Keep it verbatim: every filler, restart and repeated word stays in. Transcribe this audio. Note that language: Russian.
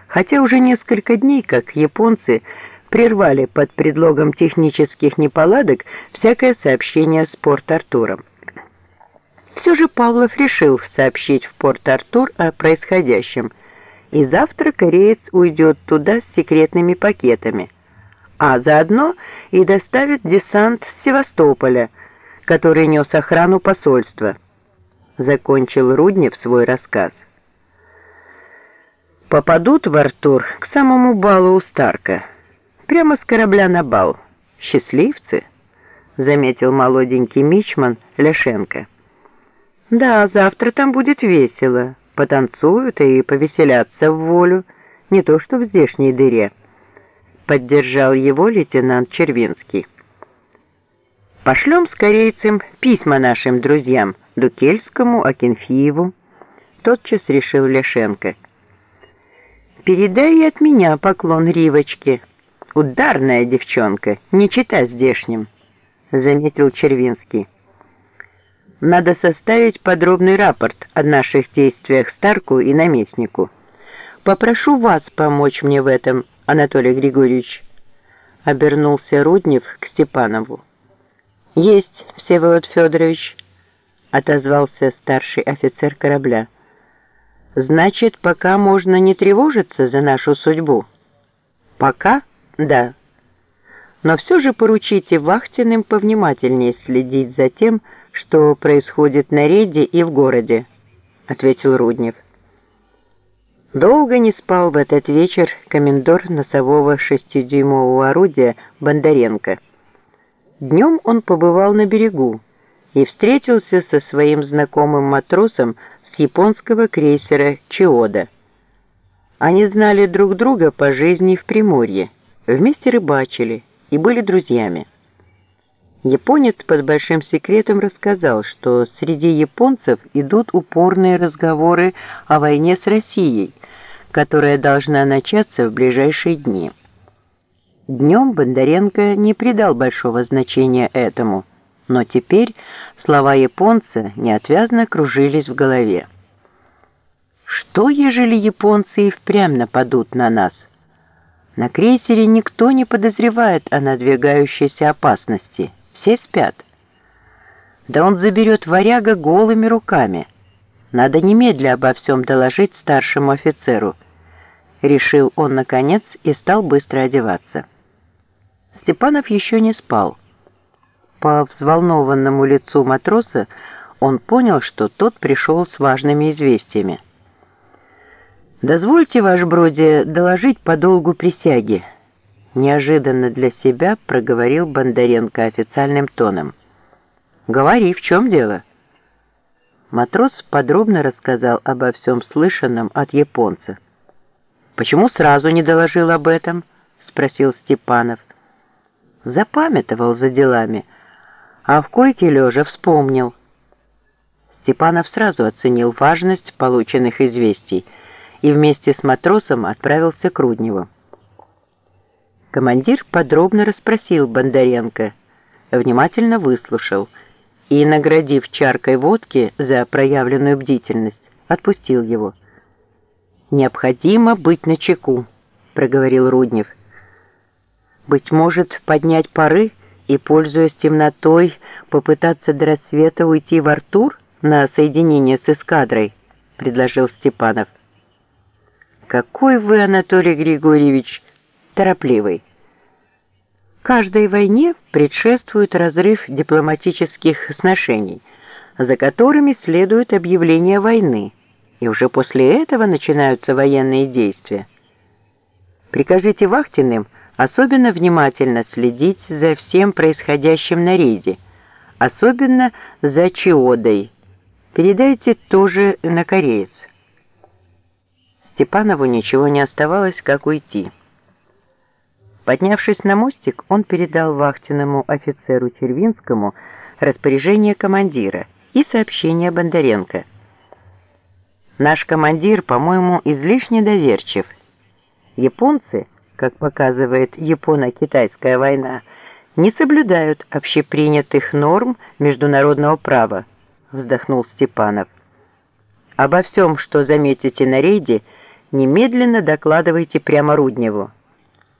хотя уже несколько дней, как японцы прервали под предлогом технических неполадок всякое сообщение с Порт-Артуром. Все же Павлов решил сообщить в Порт-Артур о происходящем, и завтра кореец уйдет туда с секретными пакетами, а заодно и доставит десант с Севастополя, который нес охрану посольства. Закончил Руднев свой рассказ. Попадут в Артур к самому балу у Старка. Прямо с корабля на бал. Счастливцы, заметил молоденький мичман Ляшенко. Да, завтра там будет весело. Потанцуют и повеселятся в волю, не то что в здешней дыре. Поддержал его лейтенант Червинский. Пошлем с корейцем письма нашим друзьям, Дукельскому, Акинфееву. Тотчас решил Ляшенко. Передай и от меня поклон Ривочке. Ударная девчонка, не чита здешним, заметил Червинский. Надо составить подробный рапорт о наших действиях Старку и наместнику. Попрошу вас помочь мне в этом, Анатолий Григорьевич. Обернулся Руднев к Степанову. Есть, Всеволод Федорович, отозвался старший офицер корабля. Значит, пока можно не тревожиться за нашу судьбу? Пока? Да. Но все же поручите вахтенным повнимательнее следить за тем, что происходит на рейде и в городе, ответил Руднев. Долго не спал в этот вечер комендор носового шестидюймового орудия Бондаренко. Днем он побывал на берегу и встретился со своим знакомым матросом с японского крейсера «Чиода». Они знали друг друга по жизни в Приморье, вместе рыбачили и были друзьями. Японец под большим секретом рассказал, что среди японцев идут упорные разговоры о войне с Россией, которая должна начаться в ближайшие дни. Днем Бондаренко не придал большого значения этому, но теперь слова японца неотвязно кружились в голове. Что, ежели японцы и впрямь нападут на нас? На крейсере никто не подозревает о надвигающейся опасности. Все спят. Да он заберет варяга голыми руками. Надо немедля обо всем доложить старшему офицеру. Решил он наконец и стал быстро одеваться. Степанов еще не спал. По взволнованному лицу матроса он понял, что тот пришел с важными известиями. «Дозвольте, ваше бродие, доложить по долгу присяги», — неожиданно для себя проговорил Бондаренко официальным тоном. «Говори, в чем дело?» Матрос подробно рассказал обо всем слышанном от японца. «Почему сразу не доложил об этом?» — спросил Степанов. Запамятовал за делами, а в койке лежа вспомнил. Степанов сразу оценил важность полученных известий и вместе с матросом отправился к Рудневу. Командир подробно расспросил Бондаренко, внимательно выслушал и, наградив чаркой водки за проявленную бдительность, отпустил его. «Необходимо быть начеку», — проговорил Руднев. «Быть может, поднять пары и, пользуясь темнотой, попытаться до рассвета уйти в Артур на соединение с эскадрой», — предложил Степанов. «Какой вы, Анатолий Григорьевич, торопливый. Каждой войне предшествует разрыв дипломатических сношений, за которыми следует объявление войны, и уже после этого начинаются военные действия. Прикажите вахтенным особенно внимательно следить за всем происходящим на рейде, особенно за Чиодой. Передайте тоже на кореец». Степанову ничего не оставалось, как уйти. Поднявшись на мостик, он передал вахтенному офицеру Червинскому распоряжение командира и сообщение Бондаренко. «Наш командир, по-моему, излишне доверчив. Японцы, как показывает Японо-Китайская война, не соблюдают общепринятых норм международного права», — вздохнул Степанов. «Обо всем, что заметите на рейде, Немедленно докладывайте прямо Рудневу.